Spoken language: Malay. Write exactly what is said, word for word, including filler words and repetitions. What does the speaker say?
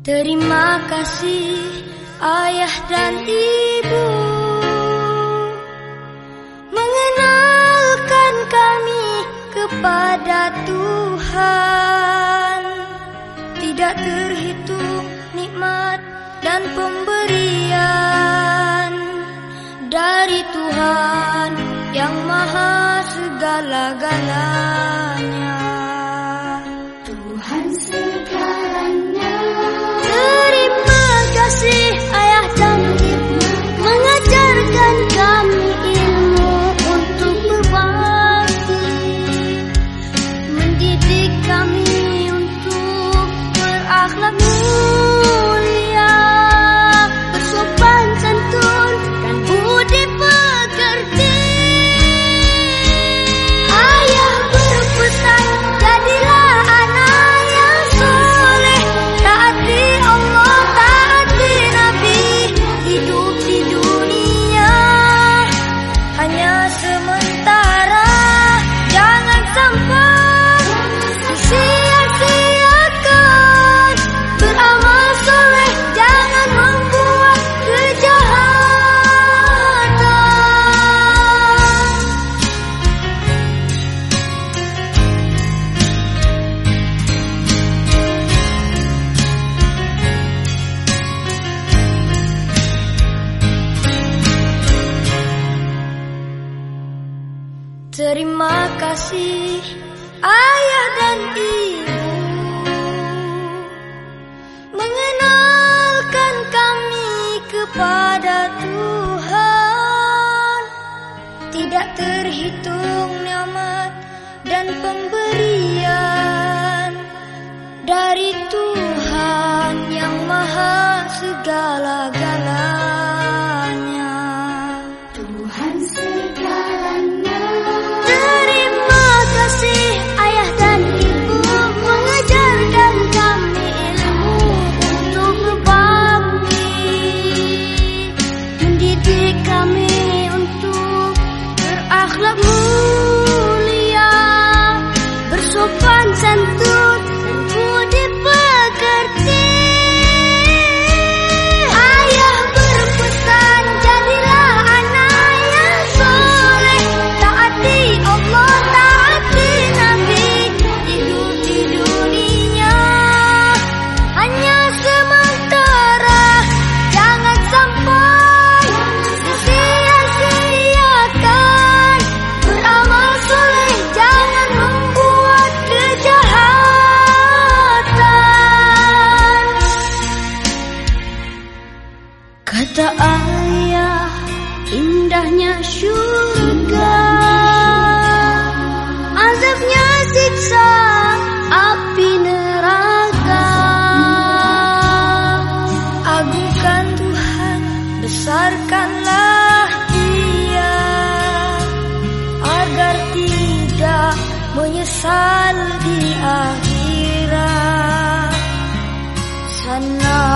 Terima kasih ayah dan ibu mengenalkan kami kepada Tuhan. Tidak terhitung nikmat dan pemberian dari Tuhan yang maha segala-galanya. Tuhan segalanya. Terima kasih ayah dan ibu mengajarkan kami ilmu untuk berbakti, mendidik kami untuk berakhlak mulia, bersopan santun dan budi pekerti. Ayah berpesan, jadilah anak yang soleh, taati Allah, taati Nabi, hidup di dunia hanya sementara, jangan sampai sia-siakan. Beramal soleh, jangan membuat kejahatan. Terima kasih ayah dan ibu mengenalkan kami kepada Tuhan. Tidak terhitung nikmat dan pemberian dari Tuhan yang maha segala-galanya. Tuhan segalanya. Terima kasih ayah dan ibu mengajarkan kami ilmu untuk berbakti, mendidik kami untuk berakhlak mulia, bersopan santun dan budi pekerti. Ayah berpesan, jadilah anak yang soleh, taati Allah, taati Nabi, hidup di dunia hanya sementara, jangan sampai sia-siakan. Beramal soleh, jangan membuat kejahatan. Kata ayah, indahnya syurga, azabnya siksa api neraka. Agungkan Tuhan, besarkanlah Dia, agar tidak menyesal di akhirat sana.